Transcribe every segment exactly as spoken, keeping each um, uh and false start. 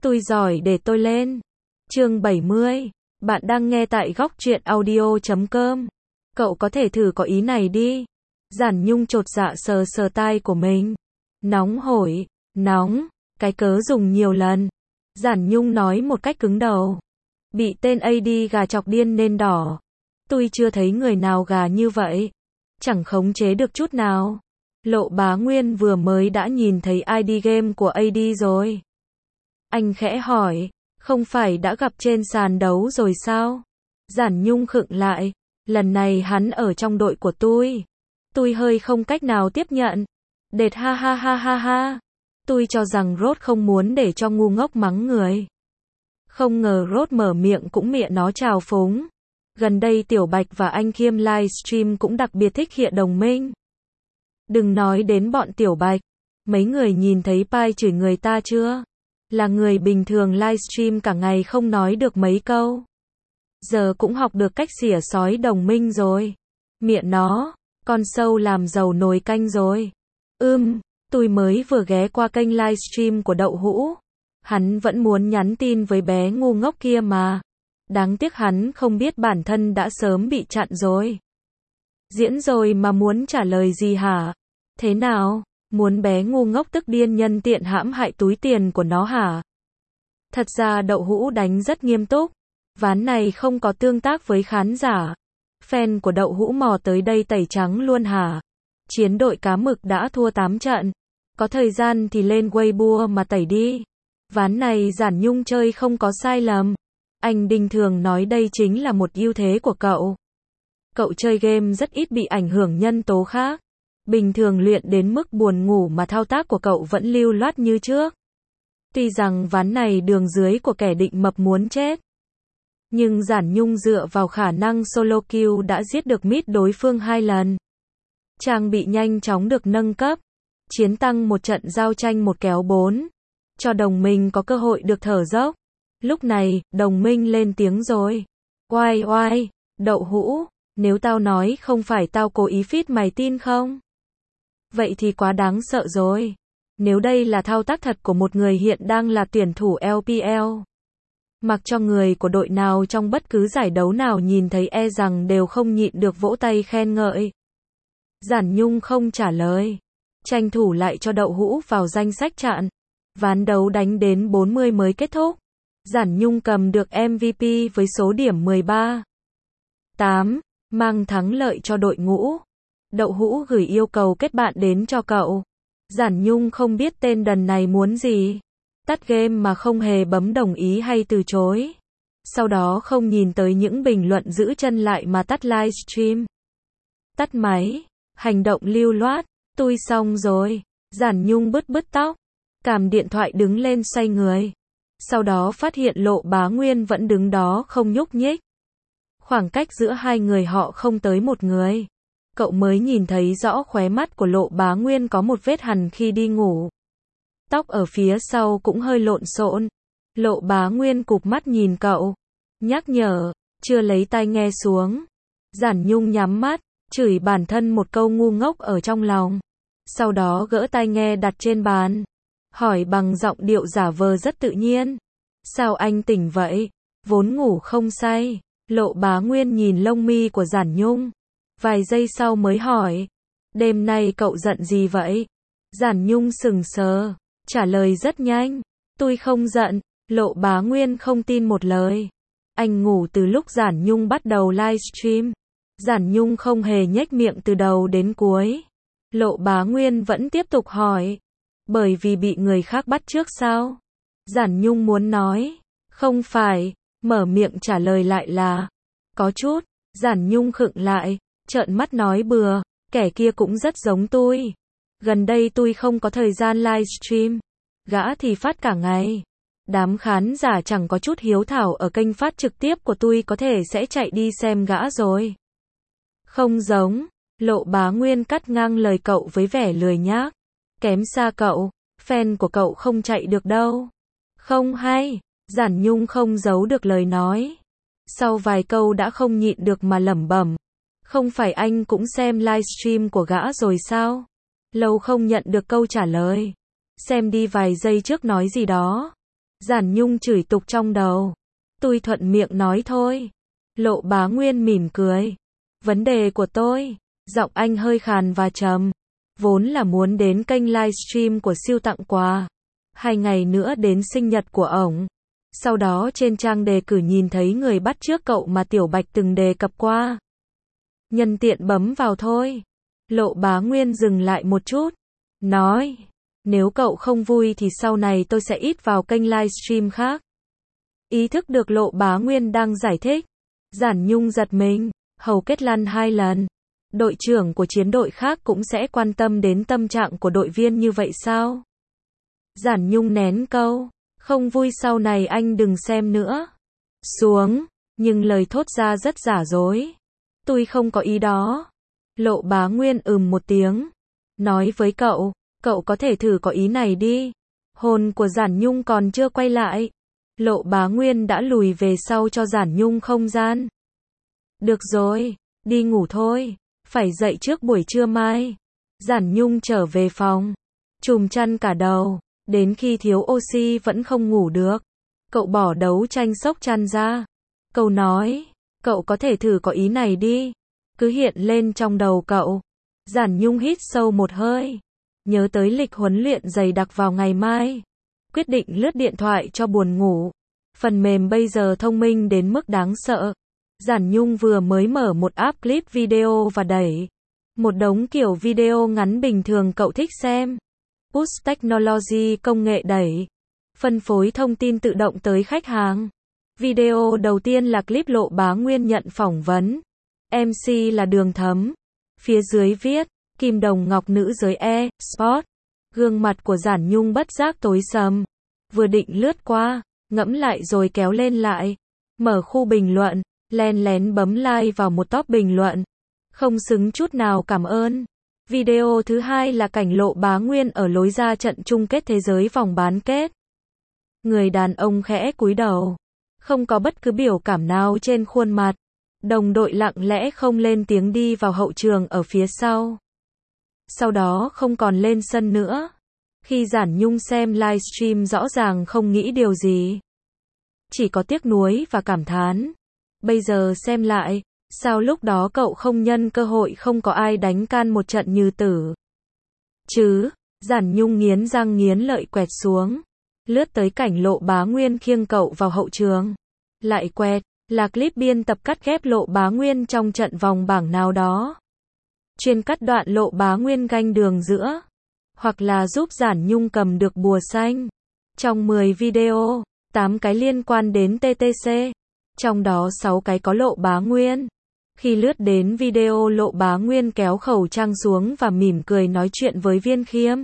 Tôi giỏi để tôi lên. Chương bảy mươi. Bạn đang nghe tại góc truyện audio chấm com. Cậu có thể thử có ý này đi. Giản Nhung chột dạ sờ sờ tai của mình. Nóng hổi, nóng, cái cớ dùng nhiều lần. Giản Nhung nói một cách cứng đầu. Bị tên a đê gà chọc điên nên đỏ. Tôi chưa thấy người nào gà như vậy. Chẳng khống chế được chút nào. Lộ Bá Nguyên vừa mới đã nhìn thấy i đê game của a đê rồi. Anh khẽ hỏi, không phải đã gặp trên sàn đấu rồi sao? Giản Nhung khựng lại, lần này hắn ở trong đội của tôi. Tôi hơi không cách nào tiếp nhận. Đệt ha ha ha ha ha. Tôi cho rằng Rốt không muốn để cho ngu ngốc mắng người. Không ngờ Rốt mở miệng cũng mịa nó trào phúng. Gần đây Tiểu Bạch và anh Khiêm livestream cũng đặc biệt thích hiện đồng minh. Đừng nói đến bọn Tiểu Bạch. Mấy người nhìn thấy Pai chửi người ta chưa? Là người bình thường livestream cả ngày không nói được mấy câu. Giờ cũng học được cách xỉa sói đồng minh rồi. Miệng nó, con sâu làm dầu nồi canh rồi. Ưm, tôi mới vừa ghé qua kênh livestream của Đậu Hũ. Hắn vẫn muốn nhắn tin với bé ngu ngốc kia mà. Đáng tiếc hắn không biết bản thân đã sớm bị chặn rồi. Diễn rồi mà muốn trả lời gì hả? Thế nào? Muốn bé ngu ngốc tức điên nhân tiện hãm hại túi tiền của nó hả? Thật ra Đậu Hũ đánh rất nghiêm túc. Ván này không có tương tác với khán giả. Fan của Đậu Hũ mò tới đây tẩy trắng luôn hả? Chiến đội cá mực đã thua tám trận. Có thời gian thì lên Weibo mà tẩy đi. Ván này Giản Nhung chơi không có sai lầm. Anh Đinh thường nói đây chính là một ưu thế của cậu. Cậu chơi game rất ít bị ảnh hưởng nhân tố khác. Bình thường luyện đến mức buồn ngủ mà thao tác của cậu vẫn lưu loát như trước. Tuy rằng ván này đường dưới của kẻ định mập muốn chết. Nhưng Giản Nhung dựa vào khả năng solo kill đã giết được mid đối phương hai lần. Trang bị nhanh chóng được nâng cấp. Chiến tăng một trận giao tranh một kéo bốn. Cho đồng minh có cơ hội được thở dốc. Lúc này, đồng minh lên tiếng rồi. Oai oai, Đậu Hũ, nếu tao nói không phải tao cố ý feed mày tin không? Vậy thì quá đáng sợ rồi. Nếu đây là thao tác thật của một người hiện đang là tuyển thủ lờ pê lờ. Mặc cho người của đội nào trong bất cứ giải đấu nào nhìn thấy e rằng đều không nhịn được vỗ tay khen ngợi. Giản Nhung không trả lời. Tranh thủ lại cho Đậu Hũ vào danh sách chặn. Ván đấu đánh đến bốn mươi mới kết thúc. Giản Nhung cầm được em vê pê với số điểm mười ba. tám, mang thắng lợi cho đội ngũ. Đậu Hũ gửi yêu cầu kết bạn đến cho cậu. Giản Nhung không biết tên đần này muốn gì. Tắt game mà không hề bấm đồng ý hay từ chối. Sau đó không nhìn tới những bình luận giữ chân lại mà tắt livestream. Tắt máy. Hành động lưu loát. Tôi xong rồi. Giản Nhung bứt bứt tóc. Càm điện thoại đứng lên xoay người. Sau đó phát hiện Lộ Bá Nguyên vẫn đứng đó không nhúc nhích. Khoảng cách giữa hai người họ không tới một người. Cậu mới nhìn thấy rõ khóe mắt của Lộ Bá Nguyên có một vết hằn khi đi ngủ. Tóc ở phía sau cũng hơi lộn xộn. Lộ Bá Nguyên cụp mắt nhìn cậu. Nhắc nhở, chưa lấy tai nghe xuống. Giản Nhung nhắm mắt, chửi bản thân một câu ngu ngốc ở trong lòng. Sau đó gỡ tai nghe đặt trên bàn. Hỏi bằng giọng điệu giả vờ rất tự nhiên. Sao anh tỉnh vậy? Vốn ngủ không say. Lộ Bá Nguyên nhìn lông mi của Giản Nhung. Vài giây sau mới hỏi. Đêm nay cậu giận gì vậy? Giản Nhung sững sờ. Trả lời rất nhanh. Tôi không giận. Lộ Bá Nguyên không tin một lời. Anh ngủ từ lúc Giản Nhung bắt đầu livestream. Giản Nhung không hề nhếch miệng từ đầu đến cuối. Lộ Bá Nguyên vẫn tiếp tục hỏi. Bởi vì bị người khác bắt trước sao? Giản Nhung muốn nói. Không phải. Mở miệng trả lời lại là. Có chút. Giản Nhung khựng lại. Trợn mắt nói bừa. Kẻ kia cũng rất giống tôi. Gần đây tôi không có thời gian livestream. Gã thì phát cả ngày. Đám khán giả chẳng có chút hiếu thảo ở kênh phát trực tiếp của tôi có thể sẽ chạy đi xem gã rồi. Không giống. Lộ Bá Nguyên cắt ngang lời cậu với vẻ lười nhác. Kém xa cậu. Fan của cậu không chạy được đâu. Không hay. Giản Nhung không giấu được lời nói. Sau vài câu đã không nhịn được mà lẩm bẩm. Không phải anh cũng xem livestream của gã rồi sao? Lâu không nhận được câu trả lời. Xem đi vài giây trước nói gì đó. Giản Nhung chửi tục trong đầu. Tôi thuận miệng nói thôi. Lộ Bá Nguyên mỉm cười. Vấn đề của tôi. Giọng anh hơi khàn và trầm. Vốn là muốn đến kênh livestream của siêu tặng quà. Hai ngày nữa đến sinh nhật của ổng. Sau đó trên trang đề cử nhìn thấy người bắt chước cậu mà Tiểu Bạch từng đề cập qua. Nhân tiện bấm vào thôi. Lộ Bá Nguyên dừng lại một chút. Nói. Nếu cậu không vui thì sau này tôi sẽ ít vào kênh livestream khác. Ý thức được Lộ Bá Nguyên đang giải thích. Giản Nhung giật mình. Hầu kết lăn hai lần. Đội trưởng của chiến đội khác cũng sẽ quan tâm đến tâm trạng của đội viên như vậy sao? Giản Nhung nén câu. Không vui sau này anh đừng xem nữa. Xuống. Nhưng lời thốt ra rất giả dối. Tôi không có ý đó. Lộ Bá Nguyên ừm một tiếng. Nói với cậu. Cậu có thể thử có ý này đi. Hồn của Giản Nhung còn chưa quay lại. Lộ Bá Nguyên đã lùi về sau cho Giản Nhung không gian. Được rồi. Đi ngủ thôi. Phải dậy trước buổi trưa mai. Giản Nhung trở về phòng. Trùm chăn cả đầu. Đến khi thiếu oxy vẫn không ngủ được. Cậu bỏ đấu tranh xốc chăn ra. Cậu nói. Cậu có thể thử có ý này đi. Cứ hiện lên trong đầu cậu. Giản Nhung hít sâu một hơi. Nhớ tới lịch huấn luyện dày đặc vào ngày mai. Quyết định lướt điện thoại cho buồn ngủ. Phần mềm bây giờ thông minh đến mức đáng sợ. Giản Nhung vừa mới mở một app clip video và đẩy một đống kiểu video ngắn bình thường cậu thích xem. Push Technology công nghệ đẩy. Phân phối thông tin tự động tới khách hàng. Video đầu tiên là clip Lộ Bá Nguyên nhận phỏng vấn. em xê là Đường Thấm. Phía dưới viết, Kim Đồng Ngọc nữ giới e-sport. Gương mặt của Giản Nhung bất giác tối sầm. Vừa định lướt qua, ngẫm lại rồi kéo lên lại. Mở khu bình luận, len lén bấm like vào một top bình luận. Không xứng chút nào cảm ơn. Video thứ hai là cảnh Lộ Bá Nguyên ở lối ra trận chung kết thế giới vòng bán kết. Người đàn ông khẽ cúi đầu. Không có bất cứ biểu cảm nào trên khuôn mặt. Đồng đội lặng lẽ không lên tiếng đi vào hậu trường ở phía sau. Sau đó không còn lên sân nữa. Khi Giản Nhung xem livestream rõ ràng không nghĩ điều gì. Chỉ có tiếc nuối và cảm thán. Bây giờ xem lại, sao lúc đó cậu không nhân cơ hội không có ai đánh can một trận như tử. Chứ, Giản Nhung nghiến răng nghiến lợi quẹt xuống. Lướt tới cảnh Lộ Bá Nguyên khiêng cậu vào hậu trường. Lại quẹt, là clip biên tập cắt ghép Lộ Bá Nguyên trong trận vòng bảng nào đó. Chuyên cắt đoạn Lộ Bá Nguyên ganh đường giữa. Hoặc là giúp Giản Nhung cầm được bùa xanh. Trong mười video, tám cái liên quan đến tê tê xê. Trong đó sáu cái có Lộ Bá Nguyên. Khi lướt đến video Lộ Bá Nguyên kéo khẩu trang xuống và mỉm cười nói chuyện với Viên Khiêm.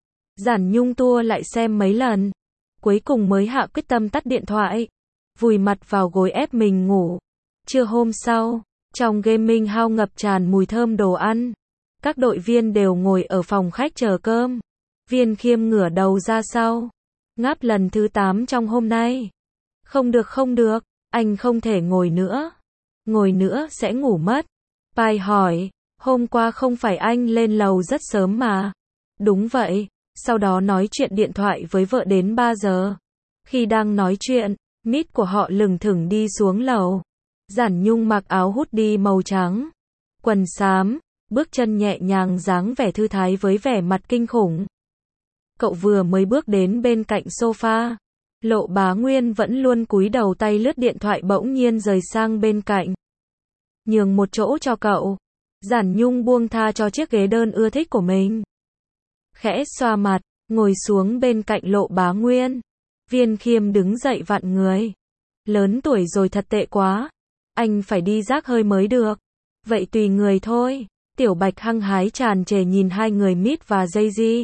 Giản Nhung tua lại xem mấy lần. Cuối cùng mới hạ quyết tâm tắt điện thoại. Vùi mặt vào gối ép mình ngủ. Trưa hôm sau, trong gaming house ngập tràn mùi thơm đồ ăn. Các đội viên đều ngồi ở phòng khách chờ cơm. Viên Khiêm ngửa đầu ra sau. Ngáp lần thứ tám trong hôm nay. Không được không được, anh không thể ngồi nữa. Ngồi nữa sẽ ngủ mất. Pai hỏi, hôm qua không phải anh lên lầu rất sớm mà. Đúng vậy, sau đó nói chuyện điện thoại với vợ đến ba giờ. Khi đang nói chuyện, mít của họ lừng thừng đi xuống lầu. Giản Nhung mặc áo hoodie màu trắng. Quần xám, bước chân nhẹ nhàng dáng vẻ thư thái với vẻ mặt kinh khủng. Cậu vừa mới bước đến bên cạnh sofa. Lộ Bá Nguyên vẫn luôn cúi đầu tay lướt điện thoại bỗng nhiên rời sang bên cạnh. Nhường một chỗ cho cậu. Giản Nhung buông tha cho chiếc ghế đơn ưa thích của mình. Khẽ xoa mặt, ngồi xuống bên cạnh Lộ Bá Nguyên. Viên Khiêm đứng dậy vặn người. Lớn tuổi rồi thật tệ quá. Anh phải đi rác hơi mới được. Vậy tùy người thôi. Tiểu Bạch hăng hái tràn trề nhìn hai người Mít và Jay-Z.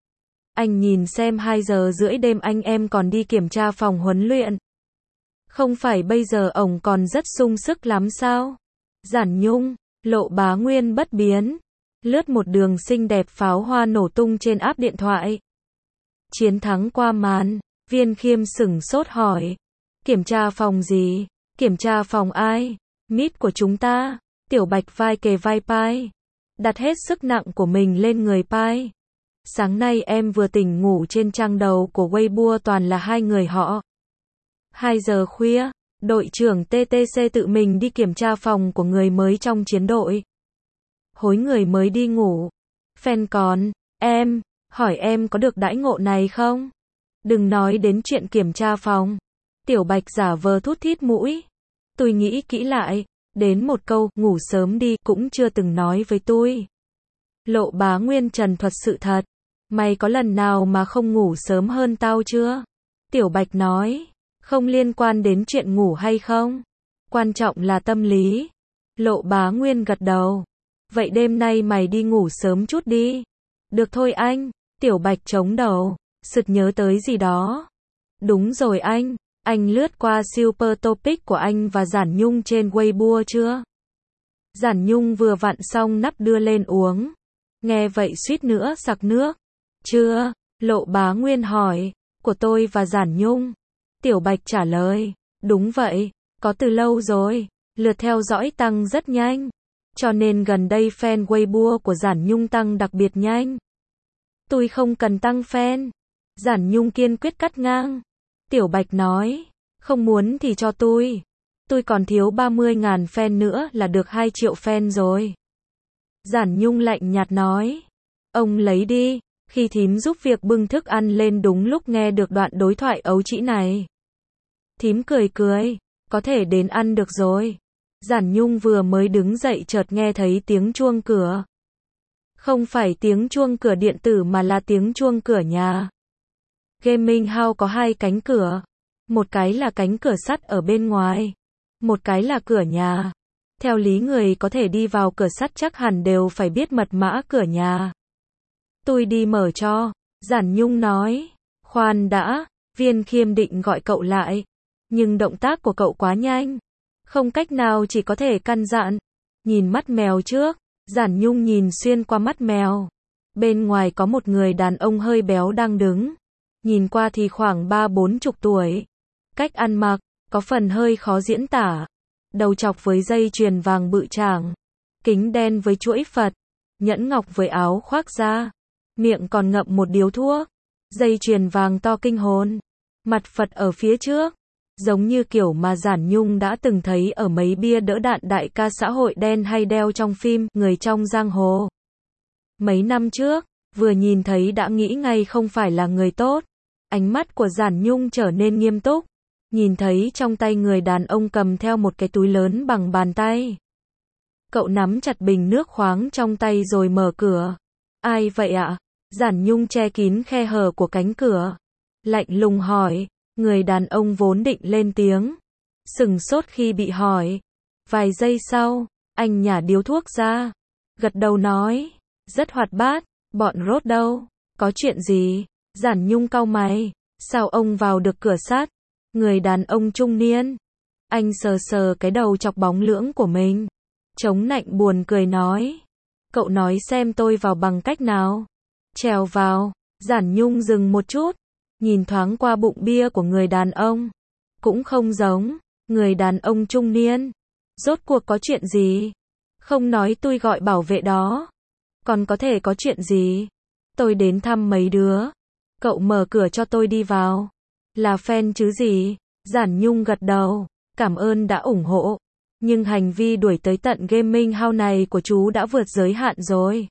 Anh nhìn xem hai giờ rưỡi đêm anh em còn đi kiểm tra phòng huấn luyện. Không phải bây giờ ổng còn rất sung sức lắm sao? Giản Nhung, Lộ Bá Nguyên bất biến. Lướt một đường xinh đẹp pháo hoa nổ tung trên áp điện thoại. Chiến thắng qua màn, Viên Khiêm sửng sốt hỏi. Kiểm tra phòng gì? Kiểm tra phòng ai? Mít của chúng ta. Tiểu Bạch vai kề vai Pai. Đặt hết sức nặng của mình lên người Pai. Sáng nay em vừa tỉnh ngủ trên trang đầu của Weibo toàn là hai người họ. hai giờ khuya, đội trưởng tê tê xê tự mình đi kiểm tra phòng của người mới trong chiến đội. Hối người mới đi ngủ. Fan còn, em, hỏi em có được đãi ngộ này không? Đừng nói đến chuyện kiểm tra phòng. Tiểu Bạch giả vờ thút thít mũi. Tôi nghĩ kỹ lại, đến một câu, ngủ sớm đi, cũng chưa từng nói với tôi. Lộ Bá Nguyên trần thuật sự thật. Mày có lần nào mà không ngủ sớm hơn tao chưa? Tiểu Bạch nói, không liên quan đến chuyện ngủ hay không. Quan trọng là tâm lý. Lộ Bá Nguyên gật đầu. Vậy đêm nay mày đi ngủ sớm chút đi. Được thôi anh. Tiểu Bạch chống đầu, sực nhớ tới gì đó. Đúng rồi anh, anh lướt qua super topic của anh và Giản Nhung trên Weibo chưa? Giản Nhung vừa vặn xong nắp đưa lên uống. Nghe vậy suýt nữa sặc nước. Chưa, Lộ Bá Nguyên hỏi, của tôi và Giản Nhung. Tiểu Bạch trả lời, đúng vậy, có từ lâu rồi, lượt theo dõi tăng rất nhanh. Cho nên gần đây fan Weibo của Giản Nhung tăng đặc biệt nhanh. Tôi không cần tăng fan. Giản Nhung kiên quyết cắt ngang. Tiểu Bạch nói, không muốn thì cho tôi. Tôi còn thiếu ba mươi ngàn fan nữa là được hai triệu fan rồi. Giản Nhung lạnh nhạt nói, ông lấy đi. Khi thím giúp việc bưng thức ăn lên đúng lúc nghe được đoạn đối thoại ấu trĩ này. Thím cười cười, có thể đến ăn được rồi. Giản Nhung vừa mới đứng dậy chợt nghe thấy tiếng chuông cửa. Không phải tiếng chuông cửa điện tử mà là tiếng chuông cửa nhà. Gaming House có hai cánh cửa. Một cái là cánh cửa sắt ở bên ngoài. Một cái là cửa nhà. Theo lý người có thể đi vào cửa sắt chắc hẳn đều phải biết mật mã cửa nhà. Tôi đi mở cho. Giản Nhung nói. Khoan đã, Viên Khiêm định gọi cậu lại. Nhưng động tác của cậu quá nhanh. Không cách nào chỉ có thể căn dặn. Nhìn mắt mèo trước. Giản Nhung nhìn xuyên qua mắt mèo. Bên ngoài có một người đàn ông hơi béo đang đứng. Nhìn qua thì khoảng ba bốn chục tuổi. Cách ăn mặc, có phần hơi khó diễn tả. Đầu chọc với dây chuyền vàng bự chảng. Kính đen với chuỗi Phật. Nhẫn ngọc với áo khoác da. Miệng còn ngậm một điếu thuốc. Dây chuyền vàng to kinh hồn. Mặt Phật ở phía trước. Giống như kiểu mà Giản Nhung đã từng thấy ở mấy bia đỡ đạn đại ca xã hội đen hay đeo trong phim Người trong giang hồ. Mấy năm trước, vừa nhìn thấy đã nghĩ ngay không phải là người tốt. Ánh mắt của Giản Nhung trở nên nghiêm túc. Nhìn thấy trong tay người đàn ông cầm theo một cái túi lớn bằng bàn tay. Cậu nắm chặt bình nước khoáng trong tay rồi mở cửa. Ai vậy ạ? Giản Nhung che kín khe hở của cánh cửa. Lạnh lùng hỏi. Người đàn ông vốn định lên tiếng. Sừng sốt khi bị hỏi. Vài giây sau, anh nhả điếu thuốc ra. Gật đầu nói. Rất hoạt bát. Bọn rốt đâu? Có chuyện gì? Giản Nhung cau mày. Sao ông vào được cửa sắt? Người đàn ông trung niên. Anh sờ sờ cái đầu chọc bóng lưỡng của mình. Chống nạnh buồn cười nói. Cậu nói xem tôi vào bằng cách nào? Trèo vào. Giản Nhung dừng một chút. Nhìn thoáng qua bụng bia của người đàn ông. Cũng không giống. Người đàn ông trung niên. Rốt cuộc có chuyện gì? Không nói tôi gọi bảo vệ đó. Còn có thể có chuyện gì? Tôi đến thăm mấy đứa. Cậu mở cửa cho tôi đi vào. Là fan chứ gì? Giản Nhung gật đầu. Cảm ơn đã ủng hộ. Nhưng hành vi đuổi tới tận Gaming House này của chú đã vượt giới hạn rồi.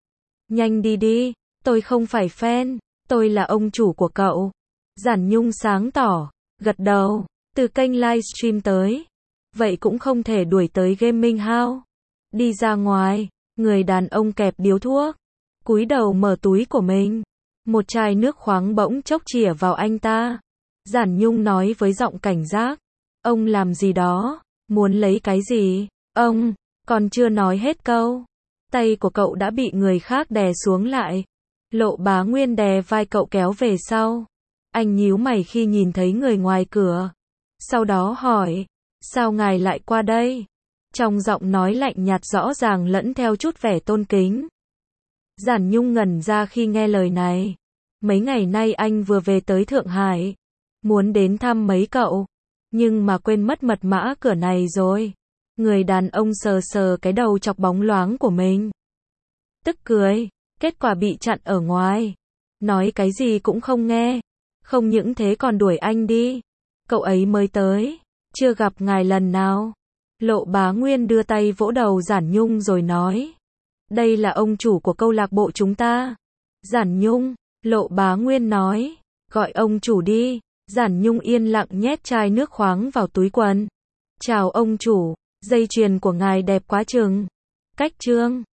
Nhanh đi đi. Tôi không phải fan. Tôi là ông chủ của cậu. Giản Nhung sáng tỏ. Gật đầu. Từ kênh livestream tới. Vậy cũng không thể đuổi tới Gaming House. Đi ra ngoài. Người đàn ông kẹp điếu thuốc. Cúi đầu mở túi của mình. Một chai nước khoáng bỗng chốc chìa vào anh ta. Giản Nhung nói với giọng cảnh giác. Ông làm gì đó? Muốn lấy cái gì? Ông, còn chưa nói hết câu. Tay của cậu đã bị người khác đè xuống lại. Lộ Bá Nguyên đè vai cậu kéo về sau. Anh nhíu mày khi nhìn thấy người ngoài cửa. Sau đó hỏi. Sao ngài lại qua đây? Trong giọng nói lạnh nhạt rõ ràng lẫn theo chút vẻ tôn kính. Giản Nhung ngẩn ra khi nghe lời này. Mấy ngày nay anh vừa về tới Thượng Hải. Muốn đến thăm mấy cậu. Nhưng mà quên mất mật mã cửa này rồi. Người đàn ông sờ sờ cái đầu chọc bóng loáng của mình. Tức cười. Kết quả bị chặn ở ngoài. Nói cái gì cũng không nghe. Không những thế còn đuổi anh đi. Cậu ấy mới tới. Chưa gặp ngài lần nào. Lộ Bá Nguyên đưa tay vỗ đầu Giản Nhung rồi nói. Đây là ông chủ của câu lạc bộ chúng ta. Giản Nhung, Lộ Bá Nguyên nói. Gọi ông chủ đi. Giản Nhung yên lặng nhét chai nước khoáng vào túi quần. Chào ông chủ, dây chuyền của ngài đẹp quá chừng. Cách trương.